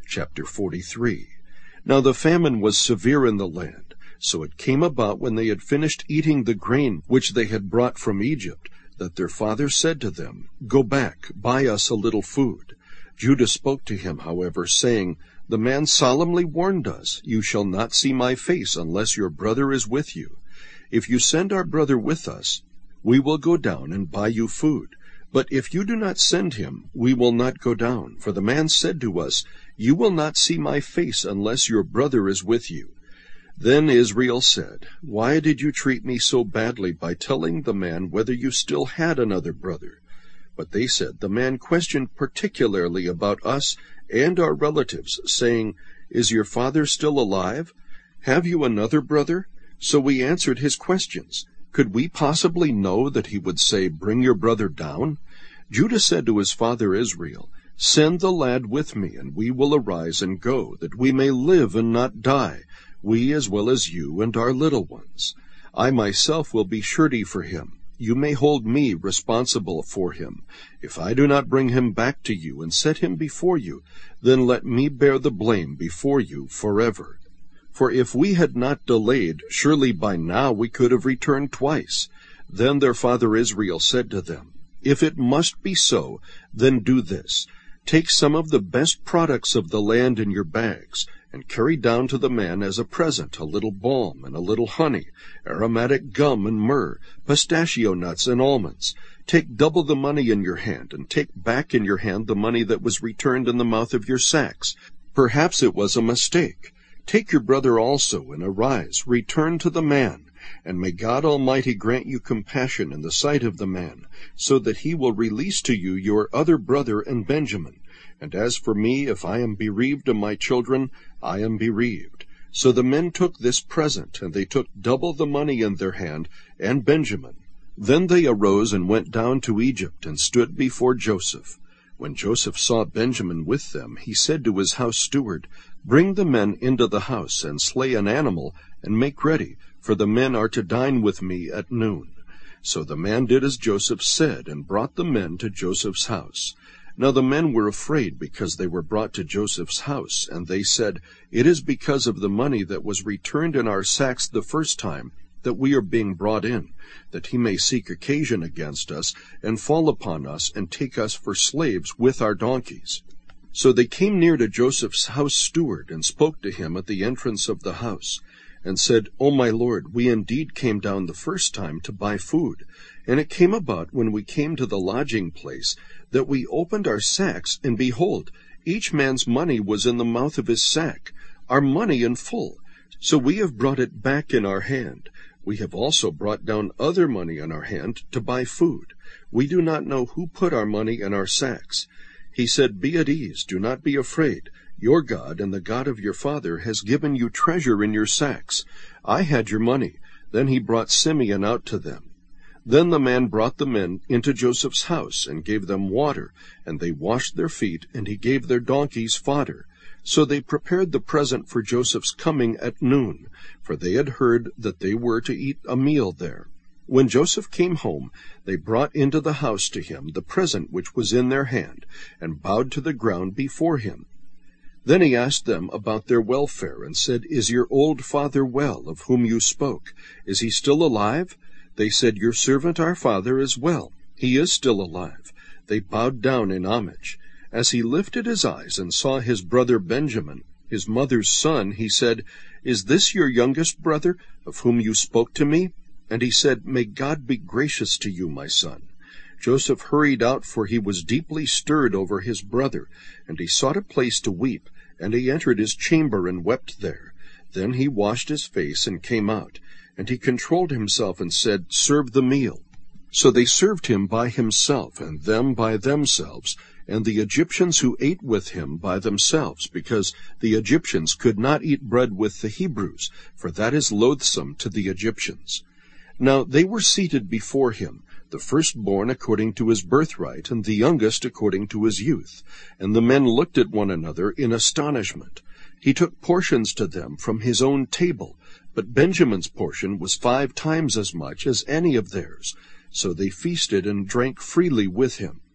Chapter 43. Now the famine was severe in the land. So it came about, when they had finished eating the grain which they had brought from Egypt, that their father said to them, Go back, buy us a little food. Judah spoke to him, however, saying, The man solemnly warned us, You shall not see my face unless your brother is with you. If you send our brother with us, we will go down and buy you food. But if you do not send him, we will not go down. For the man said to us, You will not see my face unless your brother is with you. Then Israel said, Why did you treat me so badly by telling the man whether you still had another brother? But they said, The man questioned particularly about us and our relatives, saying, Is your father still alive? Have you another brother? So we answered his questions. Could we possibly know that he would say, Bring your brother down? Judah said to his father Israel, Send the lad with me, and we will arise and go, that we may live and not die, we as well as you and our little ones. I myself will be surety for him. You may hold me responsible for him. If I do not bring him back to you and set him before you, then let me bear the blame before you forever. For if we had not delayed, surely by now we could have returned twice. Then their father Israel said to them, If it must be so, then do this. Take some of the best products of the land in your bags, and carry down to the man as a present a little balm and a little honey, aromatic gum and myrrh, pistachio nuts and almonds. Take double the money in your hand, and take back in your hand the money that was returned in the mouth of your sacks. Perhaps it was a mistake. Take your brother also, and arise, return to the man. And may God Almighty grant you compassion in the sight of the man, so that he will release to you your other brother and Benjamin. And as for me, if I am bereaved of my children, I am bereaved. So the men took this present, and they took double the money in their hand, and Benjamin. Then they arose and went down to Egypt, and stood before Joseph. When Joseph saw Benjamin with them, he said to his house steward, Bring the men into the house, and slay an animal, and make ready, for the men are to dine with me at noon. So the man did as Joseph said, and brought the men to Joseph's house. Now the men were afraid, because they were brought to Joseph's house, and they said, It is because of the money that was returned in our sacks the first time that we are being brought in, that he may seek occasion against us, and fall upon us, and take us for slaves with our donkeys. So they came near to Joseph's house steward, and spoke to him at the entrance of the house, and said, O my lord, we indeed came down the first time to buy food. And it came about, when we came to the lodging place, that we opened our sacks, and behold, each man's money was in the mouth of his sack, our money in full. So we have brought it back in our hand. We have also brought down other money in our hand to buy food. We do not know who put our money in our sacks. He said, Be at ease, do not be afraid. Your God and the God of your father has given you treasure in your sacks. I had your money. Then he brought Simeon out to them. Then the man brought the men into Joseph's house, and gave them water, and they washed their feet, and he gave their donkeys fodder. So they prepared the present for Joseph's coming at noon, for they had heard that they were to eat a meal there. When Joseph came home, they brought into the house to him the present which was in their hand, and bowed to the ground before him. Then he asked them about their welfare, and said, Is your old father well, of whom you spoke? Is he still alive? They said, Your servant our father is well. He is still alive. They bowed down in homage. As he lifted his eyes and saw his brother Benjamin, his mother's son, he said, Is this your youngest brother, of whom you spoke to me? And he said, May God be gracious to you, my son. Joseph hurried out, for he was deeply stirred over his brother, and he sought a place to weep, and he entered his chamber and wept there. Then he washed his face and came out, and he controlled himself and said, Serve the meal. So they served him by himself, and them by themselves, and the Egyptians who ate with him by themselves, because the Egyptians could not eat bread with the Hebrews, for that is loathsome to the Egyptians. Now they were seated before him, the firstborn according to his birthright, and the youngest according to his youth. And the men looked at one another in astonishment. He took portions to them from his own table, but Benjamin's portion was 5 times as much as any of theirs. So they feasted and drank freely with him.